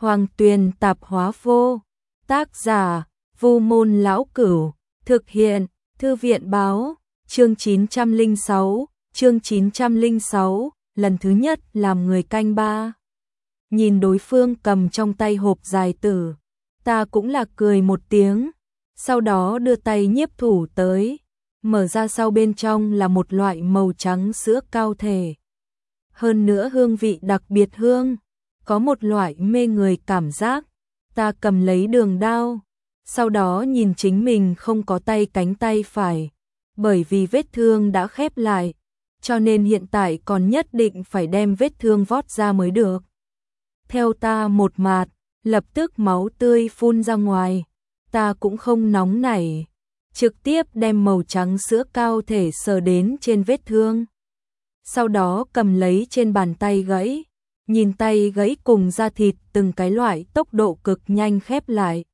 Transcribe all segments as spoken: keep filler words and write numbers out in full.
Hoàng Tuyền Tạp Hóa Vô. Tác giả Vu Môn Lão Cửu. Thực hiện Thư viện Báo. Chương chín trăm lẻ sáu. Chương chín trăm lẻ sáu. Lần thứ nhất làm người canh ba. Nhìn đối phương cầm trong tay hộp dài tử, ta cũng là cười một tiếng, sau đó đưa tay nhiếp thủ tới, mở ra sau bên trong là một loại màu trắng sữa cao thể. Hơn nữa hương vị đặc biệt hương, có một loại mê người cảm giác. Ta cầm lấy đường đao, sau đó nhìn chính mình không có tay cánh tay phải, bởi vì vết thương đã khép lại, cho nên hiện tại còn nhất định phải đem vết thương vót ra mới được. Theo ta một mạt, lập tức máu tươi phun ra ngoài, ta cũng không nóng nảy, trực tiếp đem màu trắng sữa cao thể sờ đến trên vết thương. Sau đó cầm lấy trên bàn tay gãy, nhìn tay gãy cùng da thịt từng cái loại tốc độ cực nhanh khép lại.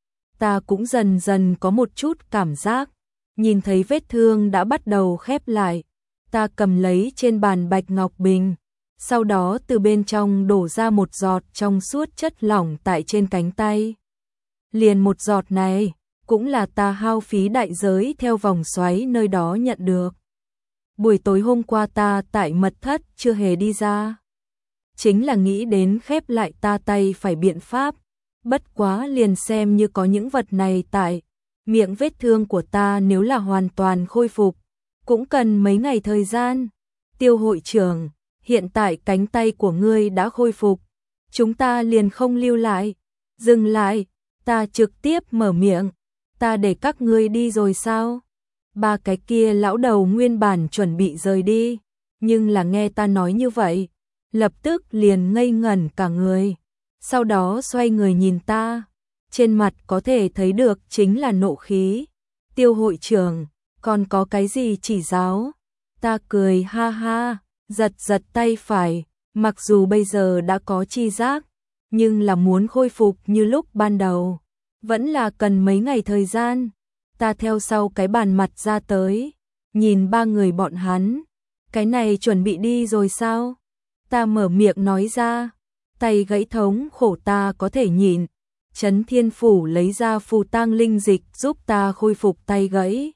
Ta cũng dần dần có một chút cảm giác, nhìn thấy vết thương đã bắt đầu khép lại. Ta cầm lấy trên bàn bạch ngọc bình, sau đó từ bên trong đổ ra một giọt trong suốt chất lỏng tại trên cánh tay. Liền một giọt này, cũng là ta hao phí đại giới theo vòng xoáy nơi đó nhận được. Buổi tối hôm qua ta tại mật thất chưa hề đi ra, chính là nghĩ đến khép lại ta tay phải biện pháp, bất quá liền xem như có những vật này tại miệng vết thương của ta, nếu là hoàn toàn khôi phục, cũng cần mấy ngày thời gian. Tiêu hội trưởng, hiện tại cánh tay của ngươi đã khôi phục, chúng ta liền không lưu lại. Dừng lại, ta trực tiếp mở miệng, ta để các ngươi đi rồi sao? Ba cái kia lão đầu nguyên bản chuẩn bị rời đi, nhưng là nghe ta nói như vậy, lập tức liền ngây ngẩn cả người, sau đó xoay người nhìn ta, trên mặt có thể thấy được chính là nộ khí. Tiêu hội trưởng, còn có cái gì chỉ giáo? Ta cười ha ha, giật giật tay phải, mặc dù bây giờ đã có chi giác, nhưng là muốn khôi phục như lúc ban đầu, vẫn là cần mấy ngày thời gian. Ta theo sau cái bàn mặt ra tới, nhìn ba người bọn hắn, cái này chuẩn bị đi rồi sao? Ta mở miệng nói ra, tay gãy thống khổ ta có thể nhịn. Trấn Thiên Phủ lấy ra phù tang linh dịch giúp ta khôi phục tay gãy.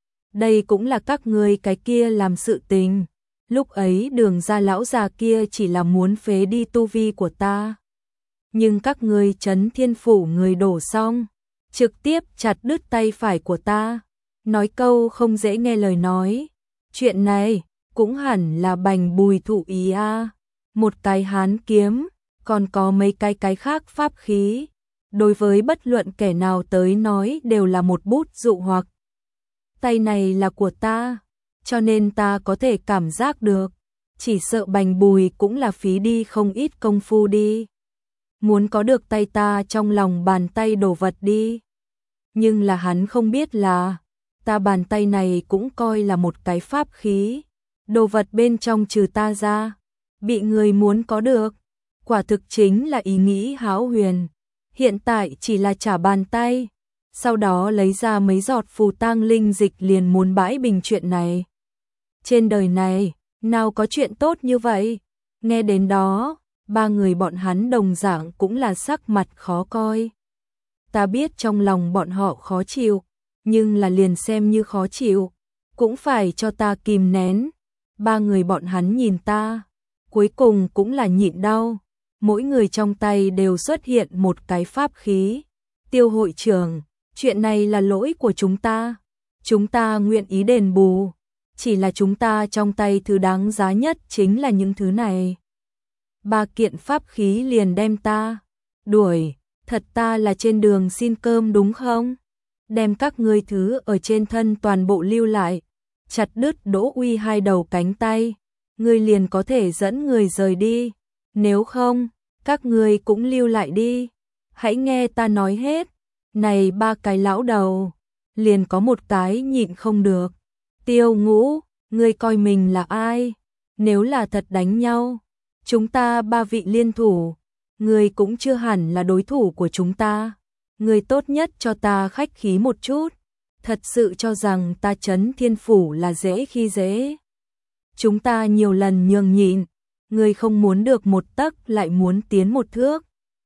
Đây cũng là các ngươi cái kia làm sự tình. Lúc ấy Đường gia lão già kia chỉ là muốn phế đi tu vi của ta, nhưng các ngươi Trấn Thiên Phủ người đổ xong, trực tiếp chặt đứt tay phải của ta. Nói câu không dễ nghe lời nói, chuyện này cũng hẳn là Bành Bùi thụ ý a. Một cái hán kiếm, còn có mấy cái cái khác pháp khí, đối với bất luận kẻ nào tới nói đều là một bút dụ hoặc. Tay này là của ta, cho nên ta có thể cảm giác được, chỉ sợ Bành Bùi cũng là phí đi không ít công phu đi, muốn có được tay ta trong lòng bàn tay đồ vật đi. Nhưng là hắn không biết là, ta bàn tay này cũng coi là một cái pháp khí, đồ vật bên trong trừ ta ra, bị người muốn có được, quả thực chính là ý nghĩ hão huyền. Hiện tại chỉ là trả bàn tay, sau đó lấy ra mấy giọt phù tang linh dịch liền muốn bãi bình chuyện này. Trên đời này, nào có chuyện tốt như vậy? Nghe đến đó, ba người bọn hắn đồng dạng cũng là sắc mặt khó coi. Ta biết trong lòng bọn họ khó chịu, nhưng là liền xem như khó chịu, cũng phải cho ta kìm nén. Ba người bọn hắn nhìn ta, cuối cùng cũng là nhịn đau. Mỗi người trong tay đều xuất hiện một cái pháp khí. Tiêu hội trưởng, chuyện này là lỗi của chúng ta, chúng ta nguyện ý đền bù, chỉ là chúng ta trong tay thứ đáng giá nhất chính là những thứ này. Ba kiện pháp khí liền đem ta đuổi, thật ta là trên đường xin cơm đúng không? Đem các ngươi thứ ở trên thân toàn bộ lưu lại, chặt đứt Đỗ Uy hai đầu cánh tay, ngươi liền có thể dẫn người rời đi. Nếu không, các ngươi cũng lưu lại đi. Hãy nghe ta nói hết. Này ba cái lão đầu, liền có một cái nhịn không được. Tiêu Ngũ, ngươi coi mình là ai? Nếu là thật đánh nhau, chúng ta ba vị liên thủ, ngươi cũng chưa hẳn là đối thủ của chúng ta. Ngươi tốt nhất cho ta khách khí một chút. Thật sự cho rằng ta Trấn Thiên Phủ là dễ khi dễ? Chúng ta nhiều lần nhường nhịn, ngươi không muốn được một tấc lại muốn tiến một thước,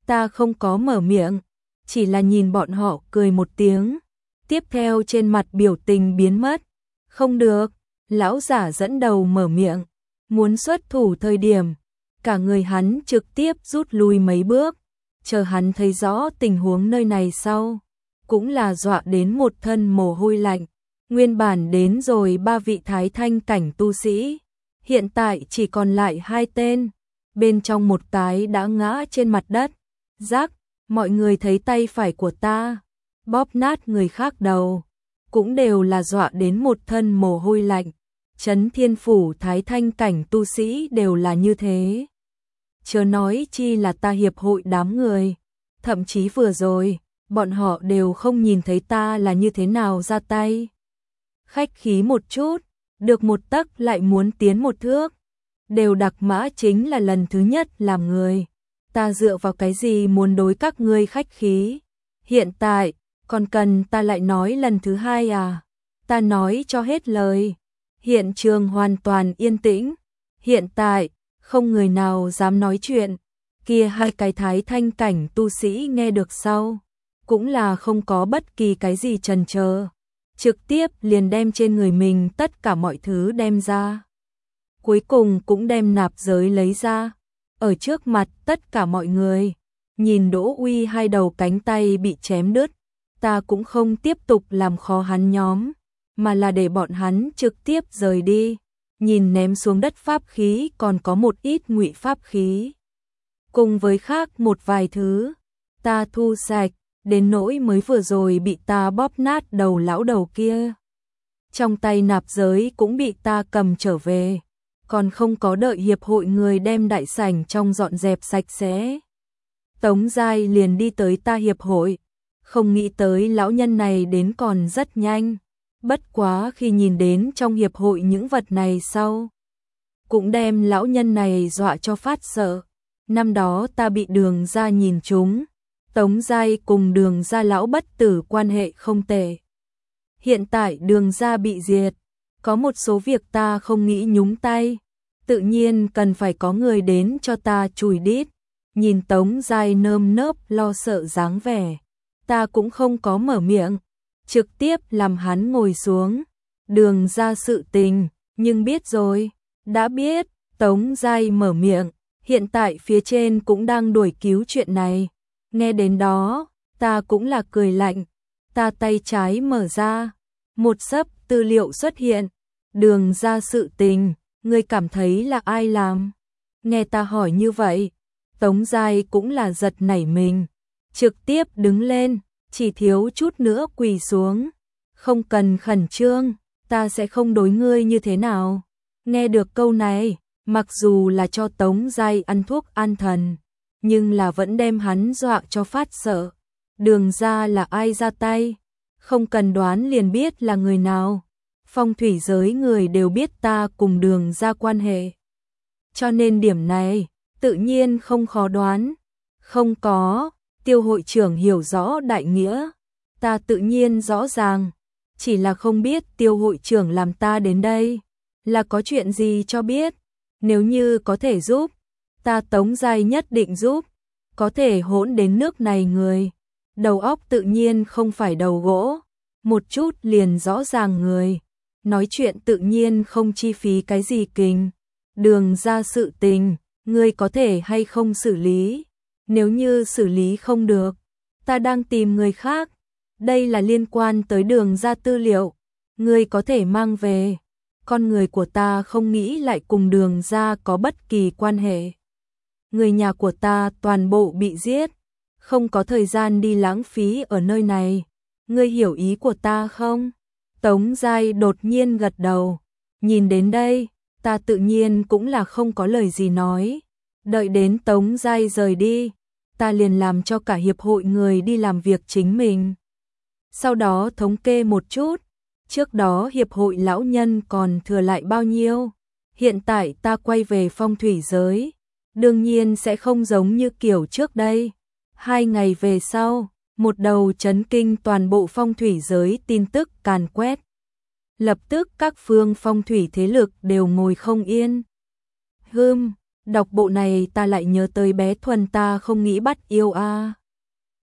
Ta không có mở miệng, chỉ là nhìn bọn họ cười một tiếng, tiếp theo trên mặt biểu tình biến mất. Không được, lão giả dẫn đầu mở miệng, muốn xuất thủ thời điểm, cả người hắn trực tiếp rút lui mấy bước, chờ hắn thấy rõ tình huống nơi này sau, cũng là dọa đến một thân mồ hôi lạnh. Nguyên bản đến rồi ba vị thái thanh cảnh tu sĩ, hiện tại chỉ còn lại hai tên, bên trong một cái đã ngã trên mặt đất. Rắc, mọi người thấy tay phải của ta, bóp nát người khác đầu, cũng đều là dọa đến một thân mồ hôi lạnh. Chấn Thiên Phủ thái thanh cảnh tu sĩ đều là như thế. Chớ nói chi là ta hiệp hội đám người, thậm chí vừa rồi, bọn họ đều không nhìn thấy ta là như thế nào ra tay. Khách khí một chút, được một tấc lại muốn tiến một thước. Đều đặc mã chính là lần thứ nhất làm người. Ta dựa vào cái gì muốn đối các ngươi khách khí? Hiện tại, còn cần ta lại nói lần thứ hai à? Ta nói cho hết lời. Hiện trường hoàn toàn yên tĩnh. Hiện tại, không người nào dám nói chuyện. Kia hai cái thái thanh cảnh tu sĩ nghe được sau, cũng là không có bất kỳ cái gì chần chờ, trực tiếp liền đem trên người mình tất cả mọi thứ đem ra. Cuối cùng cũng đem nạp giới lấy ra, ở trước mặt tất cả mọi người, nhìn Đỗ Uy hai đầu cánh tay bị chém đứt, ta cũng không tiếp tục làm khó hắn nhóm, mà là để bọn hắn trực tiếp rời đi. Nhìn ném xuống đất pháp khí còn có một ít ngụy pháp khí, cùng với khác một vài thứ, ta thu sạch, đến nỗi mới vừa rồi bị ta bóp nát đầu lão đầu kia. Trong tay nạp giới cũng bị ta cầm trở về, còn không có đợi hiệp hội người đem đại sảnh trong dọn dẹp sạch sẽ. Tống Giai liền đi tới ta hiệp hội, không nghĩ tới lão nhân này đến còn rất nhanh. Bất quá khi nhìn đến trong hiệp hội những vật này sau, cũng đem lão nhân này dọa cho phát sợ. Năm đó ta bị Đường gia nhìn trúng, Tống Giai cùng Đường gia lão bất tử quan hệ không tệ. Hiện tại Đường gia bị diệt, có một số việc ta không nghĩ nhúng tay, tự nhiên cần phải có người đến cho ta chùi đít. Nhìn Tống Giai nơm nớp lo sợ dáng vẻ, ta cũng không có mở miệng, trực tiếp làm hắn ngồi xuống. Đường gia sự tình, nhưng biết rồi, đã biết. Tống Giai mở miệng, hiện tại phía trên cũng đang đuổi cứu chuyện này. Nghe đến đó, ta cũng là cười lạnh, ta tay trái mở ra, một xấp tư liệu xuất hiện. Đường gia sự tình, ngươi cảm thấy là ai làm? Nghe ta hỏi như vậy, Tống Giai cũng là giật nảy mình, trực tiếp đứng lên, chỉ thiếu chút nữa quỳ xuống. Không cần khẩn trương, ta sẽ không đối ngươi như thế nào. Nghe được câu này, mặc dù là cho Tống Giai ăn thuốc an thần, nhưng là vẫn đem hắn dọa cho phát sợ. Đường gia là ai ra tay? Không cần đoán liền biết là người nào. Phong thủy giới người đều biết ta cùng Đường gia quan hệ, cho nên điểm này tự nhiên không khó đoán. Không có, Tiêu hội trưởng hiểu rõ đại nghĩa, ta tự nhiên rõ ràng, chỉ là không biết Tiêu hội trưởng làm ta đến đây là có chuyện gì cho biết. Nếu như có thể giúp, ta Tống Giai nhất định giúp. Có thể hỗn đến nước này người, đầu óc tự nhiên không phải đầu gỗ, một chút liền rõ ràng người, nói chuyện tự nhiên không chi phí cái gì kình. Đường gia sự tình, ngươi có thể hay không xử lý? Nếu như xử lý không được, ta đang tìm người khác. Đây là liên quan tới Đường gia tư liệu, ngươi có thể mang về. Con người của ta không nghĩ lại cùng Đường gia có bất kỳ quan hệ. Người nhà của ta toàn bộ bị giết, không có thời gian đi lãng phí ở nơi này. Ngươi hiểu ý của ta không? Tống Giai đột nhiên gật đầu. Nhìn đến đây, ta tự nhiên cũng là không có lời gì nói. Đợi đến Tống Giai rời đi, ta liền làm cho cả hiệp hội người đi làm việc chính mình. Sau đó thống kê một chút, trước đó hiệp hội lão nhân còn thừa lại bao nhiêu. Hiện tại ta quay về phong thủy giới, đương nhiên sẽ không giống như kiểu trước đây. Hai ngày về sau, một đầu chấn kinh toàn bộ phong thủy giới tin tức càn quét. Lập tức các phương phong thủy thế lực đều ngồi không yên. Hừm, Đọc bộ này ta lại nhớ tới bé Thuần ta không nghĩ bắt yêu a.